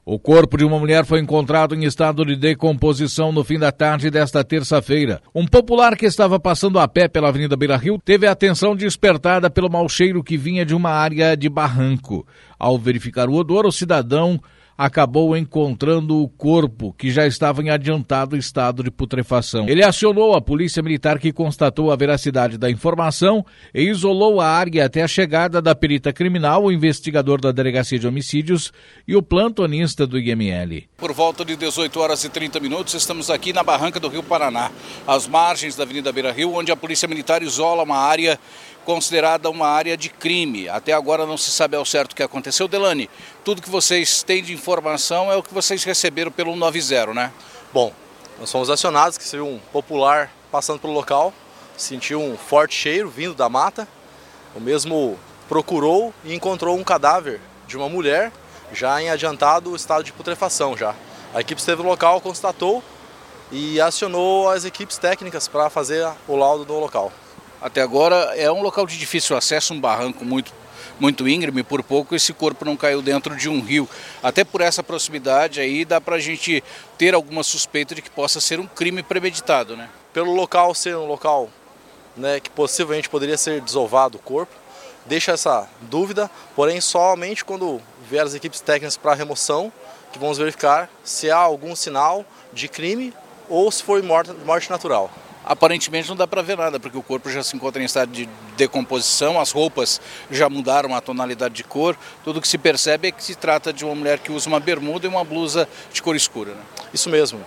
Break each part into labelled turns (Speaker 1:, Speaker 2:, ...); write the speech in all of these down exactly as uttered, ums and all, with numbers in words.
Speaker 1: O corpo de uma mulher foi encontrado em estado de decomposição no fim da tarde desta terça-feira. Um popular que estava passando a pé pela Avenida Beira-Rio teve a atenção despertada pelo mau cheiro que vinha de uma área de barranco. Ao verificar o odor, o cidadão acabou encontrando o corpo, que já estava em adiantado estado de putrefação. Ele acionou a polícia militar, que constatou a veracidade da informação e isolou a área até a chegada da perita criminal, o investigador da Delegacia de Homicídios e o plantonista do I M L.
Speaker 2: Por volta de dezoito horas e trinta minutos, estamos aqui na barranca do Rio Paraná, às margens da Avenida Beira-Rio, onde a polícia militar isola uma área considerada uma área de crime. Até agora não se sabe ao certo o que aconteceu. Delane, tudo que vocês têm de informação é o que vocês receberam pelo cento e noventa, né?
Speaker 3: Bom, nós fomos acionados, que seria um popular passando pelo local, sentiu um forte cheiro vindo da mata, o mesmo procurou e encontrou um cadáver de uma mulher, já em adiantado estado de putrefação já. A equipe esteve no local, constatou e acionou as equipes técnicas para fazer o laudo do local.
Speaker 2: Até agora é um local de difícil acesso, um barranco muito, muito íngreme, por pouco esse corpo não caiu dentro de um rio. Até por essa proximidade aí dá pra gente ter alguma suspeita de que possa ser um crime premeditado, né?
Speaker 3: Pelo local ser um local, né, que possivelmente poderia ser desovado o corpo, deixa essa dúvida, porém somente quando vier as equipes técnicas para remoção que vamos verificar se há algum sinal de crime ou se foi morte, morte natural.
Speaker 2: Aparentemente não dá para ver nada, porque o corpo já se encontra em estado de decomposição, as roupas já mudaram a tonalidade de cor, tudo que se percebe é que se trata de uma mulher que usa uma bermuda e uma blusa de cor escura, né?
Speaker 3: Isso mesmo.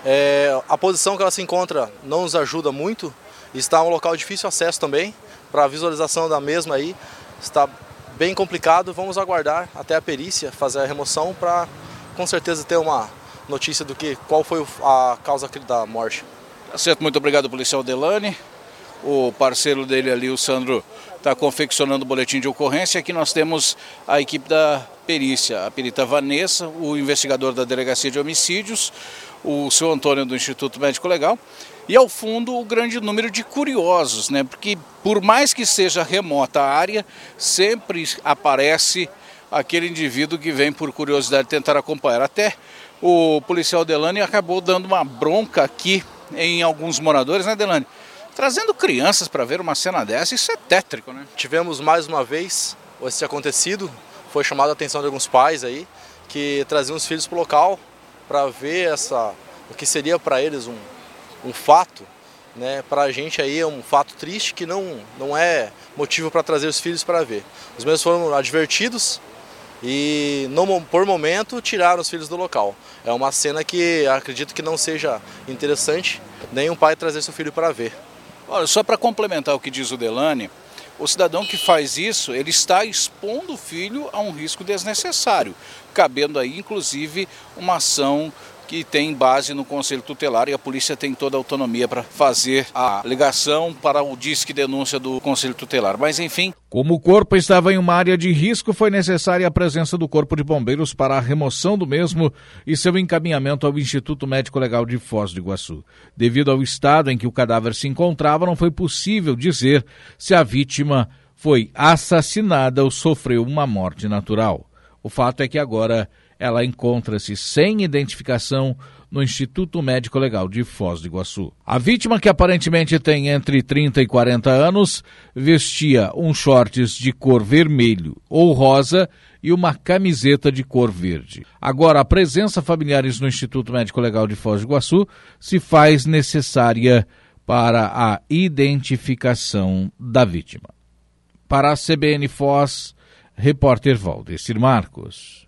Speaker 3: É, a posição que ela se encontra não nos ajuda muito, está um local de difícil acesso também, para a visualização da mesma aí, está bem complicado. Vamos aguardar até a perícia fazer a remoção para com certeza ter uma notícia do que, qual foi a causa da morte.
Speaker 2: Tá certo, muito obrigado, policial Delane. O parceiro dele ali, o Sandro, está confeccionando o boletim de ocorrência. Aqui nós temos a equipe da perícia, a perita Vanessa, o investigador da Delegacia de Homicídios, o seu Antônio do Instituto Médico Legal e, ao fundo, o grande número de curiosos, né? Porque, por mais que seja remota a área, sempre aparece aquele indivíduo que vem por curiosidade tentar acompanhar. Até o policial Delane acabou dando uma bronca aqui em alguns moradores, né, Delane? Trazendo crianças para ver uma cena dessa, isso é tétrico, né?
Speaker 3: Tivemos mais uma vez esse acontecido, foi chamada a atenção de alguns pais aí, que traziam os filhos para o local para ver essa, o que seria para eles um, um fato, né? Para a gente aí é um fato triste que não, não é motivo para trazer os filhos para ver. Os mesmos foram advertidos e no, por momento tiraram os filhos do local. É uma cena que acredito que não seja interessante nenhum pai trazer seu filho para ver.
Speaker 2: Olha, só para complementar o que diz o Delane, o cidadão que faz isso, ele está expondo o filho a um risco desnecessário, cabendo aí inclusive uma ação que tem base no Conselho Tutelar, e a polícia tem toda a autonomia para fazer a ligação para o disque denúncia do Conselho Tutelar. Mas enfim...
Speaker 1: Como o corpo estava em uma área de risco, foi necessária a presença do Corpo de Bombeiros para a remoção do mesmo e seu encaminhamento ao Instituto Médico Legal de Foz do Iguaçu. Devido ao estado em que o cadáver se encontrava, não foi possível dizer se a vítima foi assassinada ou sofreu uma morte natural. O fato é que agora ela encontra-se sem identificação no Instituto Médico Legal de Foz do Iguaçu. A vítima, que aparentemente tem entre trinta e quarenta anos, vestia um shorts de cor vermelho ou rosa e uma camiseta de cor verde. Agora, a presença familiares no Instituto Médico Legal de Foz do Iguaçu se faz necessária para a identificação da vítima. Para a C B N Foz, repórter Valdecir Marcos.